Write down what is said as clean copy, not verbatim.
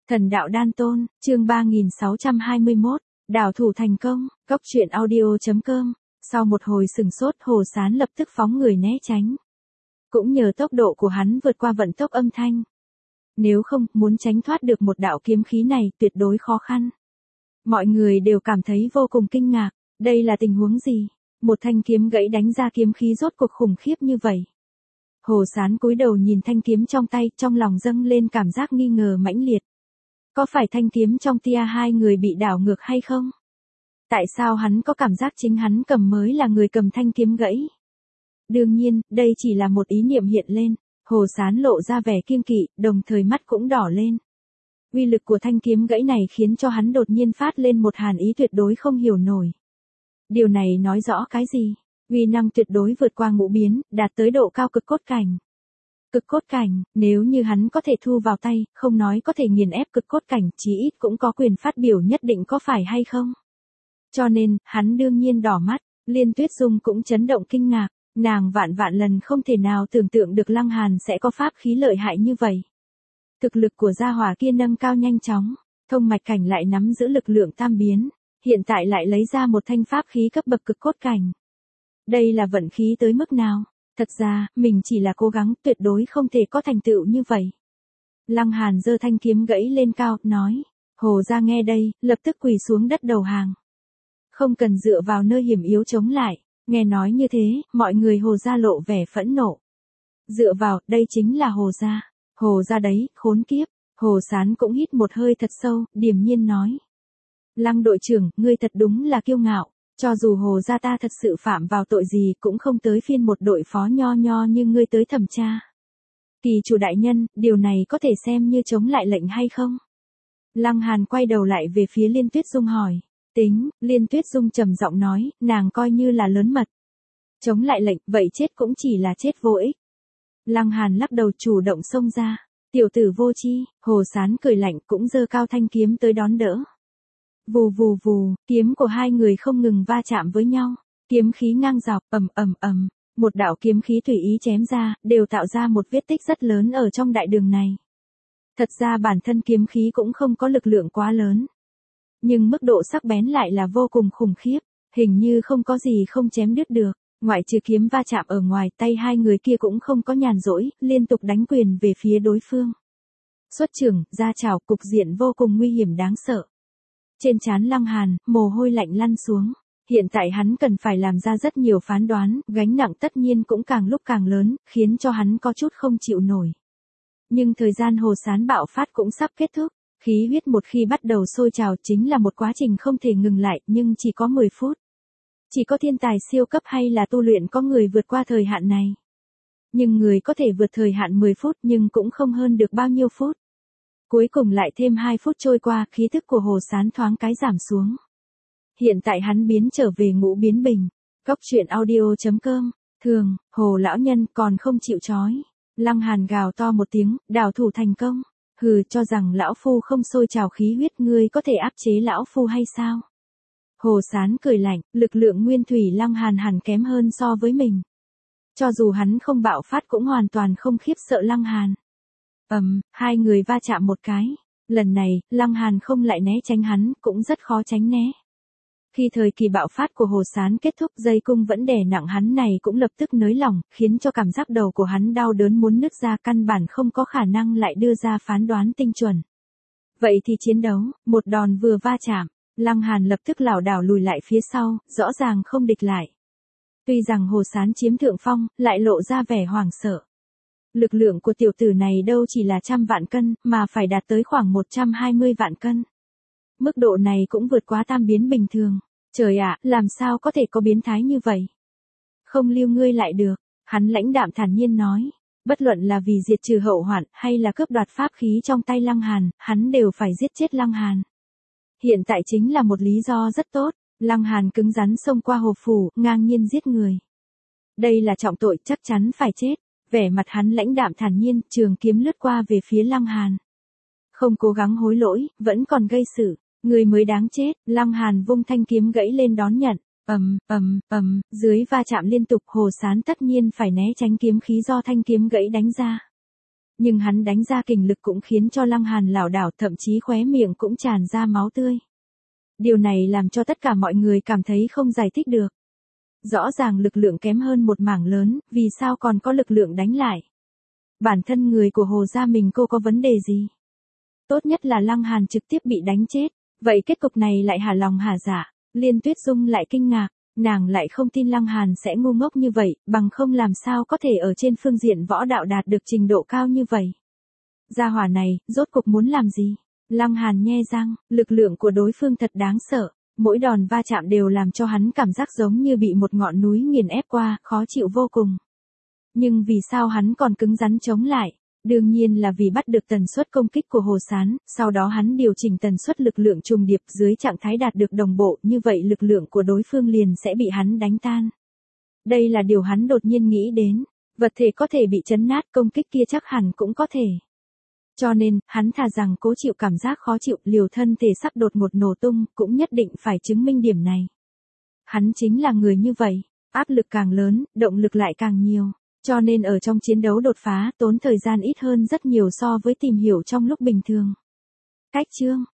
Thần đạo đan tôn, chương 3621, đảo thủ thành công, góc truyện audio.com. Sau một hồi sừng sốt, Hồ Sán lập tức phóng người né tránh. Cũng nhờ tốc độ của hắn vượt qua vận tốc âm thanh. Nếu không, muốn tránh thoát được một đạo kiếm khí này tuyệt đối khó khăn. Mọi người đều cảm thấy vô cùng kinh ngạc, đây là tình huống gì? Một thanh kiếm gãy đánh ra kiếm khí rốt cuộc khủng khiếp như vậy. Hồ Sán cúi đầu nhìn thanh kiếm trong tay, trong lòng dâng lên cảm giác nghi ngờ mãnh liệt. Có phải thanh kiếm trong tia hai người bị đảo ngược hay không? Tại sao hắn có cảm giác chính hắn cầm mới là người cầm thanh kiếm gãy? Đương nhiên, đây chỉ là một ý niệm hiện lên. Hồ Sán lộ ra vẻ kiêng kỵ, đồng thời mắt cũng đỏ lên. Uy lực của thanh kiếm gãy này khiến cho hắn đột nhiên phát lên một hàn ý tuyệt đối không hiểu nổi. Điều này nói rõ cái gì? Uy năng tuyệt đối vượt qua ngũ biến, đạt tới độ cao cực cốt cảnh. Cực cốt cảnh, nếu như hắn có thể thu vào tay, không nói có thể nghiền ép cực cốt cảnh, chí ít cũng có quyền phát biểu nhất định, có phải hay không? Cho nên, hắn đương nhiên đỏ mắt. Liên Tuyết Dung cũng chấn động kinh ngạc, nàng vạn lần không thể nào tưởng tượng được Lăng Hàn sẽ có pháp khí lợi hại như vậy. Thực lực của gia hỏa kia nâng cao nhanh chóng, thông mạch cảnh lại nắm giữ lực lượng tam biến, hiện tại lại lấy ra một thanh pháp khí cấp bậc cực cốt cảnh. Đây là vận khí tới mức nào? Thật ra, mình chỉ là cố gắng, tuyệt đối không thể có thành tựu như vậy. Lăng Hàn giơ thanh kiếm gãy lên cao, nói. Hồ gia nghe đây, lập tức quỳ xuống đất đầu hàng. Không cần dựa vào nơi hiểm yếu chống lại. Nghe nói như thế, mọi người Hồ gia lộ vẻ phẫn nộ. Dựa vào, đây chính là Hồ gia. Hồ gia đấy, khốn kiếp. Hồ Sán cũng hít một hơi thật sâu, điềm nhiên nói. Lăng đội trưởng, ngươi thật đúng là kiêu ngạo. Cho dù Hồ gia ta thật sự phạm vào tội gì cũng không tới phiên một đội phó nho như ngươi tới thẩm tra. Kỳ chủ đại nhân, điều này có thể xem như chống lại lệnh hay không? Lăng Hàn quay đầu lại về phía Liên Tuyết Dung hỏi. Tính, Liên Tuyết Dung trầm giọng nói, nàng coi như là lớn mật. Chống lại lệnh, vậy chết cũng chỉ là chết vô ích. Lăng Hàn lắc đầu chủ động xông ra. Tiểu tử vô chi, Hồ Sán cười lạnh cũng giơ cao thanh kiếm tới đón đỡ. Vù vù vù, kiếm của hai người không ngừng va chạm với nhau, kiếm khí ngang dọc, ầm, một đạo kiếm khí tùy ý chém ra, đều tạo ra một vết tích rất lớn ở trong đại đường này. Thật ra bản thân kiếm khí cũng không có lực lượng quá lớn, nhưng mức độ sắc bén lại là vô cùng khủng khiếp, hình như không có gì không chém đứt được, ngoại trừ kiếm va chạm ở ngoài, tay hai người kia cũng không có nhàn rỗi, liên tục đánh quyền về phía đối phương. Xuất trưởng, ra chảo, cục diện vô cùng nguy hiểm đáng sợ. Trên trán Lăng Hàn, mồ hôi lạnh lăn xuống. Hiện tại hắn cần phải làm ra rất nhiều phán đoán, gánh nặng tất nhiên cũng càng lúc càng lớn, khiến cho hắn có chút không chịu nổi. Nhưng thời gian Hồ Sán bạo phát cũng sắp kết thúc, khí huyết một khi bắt đầu sôi trào chính là một quá trình không thể ngừng lại, nhưng chỉ có 10 phút. Chỉ có thiên tài siêu cấp hay là tu luyện có người vượt qua thời hạn này. Nhưng người có thể vượt thời hạn 10 phút nhưng cũng không hơn được bao nhiêu phút. Cuối cùng lại thêm 2 phút trôi qua, khí thức của Hồ Sán thoáng cái giảm xuống. Hiện tại hắn biến trở về ngũ biến bình. Góc truyện audio.com. Thường, Hồ lão nhân còn không chịu chói. Lăng Hàn gào to một tiếng, đảo thủ thành công. Hừ, cho rằng lão phu không sôi trào khí huyết, ngươi có thể áp chế lão phu hay sao? Hồ Sán cười lạnh, lực lượng nguyên thủy Lăng Hàn hẳn kém hơn so với mình. Cho dù hắn không bạo phát cũng hoàn toàn không khiếp sợ Lăng Hàn. Hai người va chạm một cái. Lần này, Lăng Hàn không lại né tránh hắn, cũng rất khó tránh né. Khi thời kỳ bạo phát của Hồ Sán kết thúc, dây cung vẫn đè nặng hắn này cũng lập tức nới lỏng, khiến cho cảm giác đầu của hắn đau đớn muốn nứt ra, căn bản không có khả năng lại đưa ra phán đoán tinh chuẩn. Vậy thì chiến đấu, một đòn vừa va chạm, Lăng Hàn lập tức lảo đảo lùi lại phía sau, rõ ràng không địch lại. Tuy rằng Hồ Sán chiếm thượng phong, lại lộ ra vẻ hoảng sợ. Lực lượng của tiểu tử này đâu chỉ là 100 vạn cân, mà phải đạt tới khoảng 120 vạn cân. Mức độ này cũng vượt quá tam biến bình thường. Trời ạ, làm sao có thể có biến thái như vậy? Không lưu ngươi lại được, hắn lãnh đạm thản nhiên nói. Bất luận là vì diệt trừ hậu hoạn, hay là cướp đoạt pháp khí trong tay Lăng Hàn, hắn đều phải giết chết Lăng Hàn. Hiện tại chính là một lý do rất tốt, Lăng Hàn cứng rắn xông qua hồ phủ, ngang nhiên giết người. Đây là trọng tội, chắc chắn phải chết. Vẻ mặt hắn lãnh đạm thản nhiên, trường kiếm lướt qua về phía Lăng Hàn. Không cố gắng hối lỗi, vẫn còn gây sự, người mới đáng chết. Lăng Hàn vung thanh kiếm gãy lên đón nhận. Dưới va chạm liên tục, Hồ Sán tất nhiên phải né tránh kiếm khí do thanh kiếm gãy đánh ra. Nhưng hắn đánh ra kình lực cũng khiến cho Lăng Hàn lảo đảo, thậm chí khóe miệng cũng tràn ra máu tươi. Điều này làm cho tất cả mọi người cảm thấy không giải thích được. Rõ ràng lực lượng kém hơn một mảng lớn, vì sao còn có lực lượng đánh lại? Bản thân người của Hồ gia mình cô có vấn đề gì? Tốt nhất là Lăng Hàn trực tiếp bị đánh chết, vậy kết cục này lại hả lòng hả dạ. Liên Tuyết Dung lại kinh ngạc, nàng lại không tin Lăng Hàn sẽ ngu ngốc như vậy, bằng không làm sao có thể ở trên phương diện võ đạo đạt được trình độ cao như vậy. Gia hỏa này, rốt cục muốn làm gì? Lăng Hàn nhe răng, lực lượng của đối phương thật đáng sợ, mỗi đòn va chạm đều làm cho hắn cảm giác giống như bị một ngọn núi nghiền ép qua, khó chịu vô cùng. Nhưng vì sao hắn còn cứng rắn chống lại? Đương nhiên là vì bắt được tần suất công kích của Hồ Sán, sau đó hắn điều chỉnh tần suất lực lượng trùng điệp dưới trạng thái đạt được đồng bộ, như vậy lực lượng của đối phương liền sẽ bị hắn đánh tan. Đây là điều hắn đột nhiên nghĩ đến, vật thể có thể bị chấn nát, công kích kia chắc hẳn cũng có thể. Cho nên, hắn thà rằng cố chịu cảm giác khó chịu, liều thân thể sắp đột ngột nổ tung, cũng nhất định phải chứng minh điểm này. Hắn chính là người như vậy, áp lực càng lớn, động lực lại càng nhiều. Cho nên ở trong chiến đấu đột phá, tốn thời gian ít hơn rất nhiều so với tìm hiểu trong lúc bình thường. Cách chương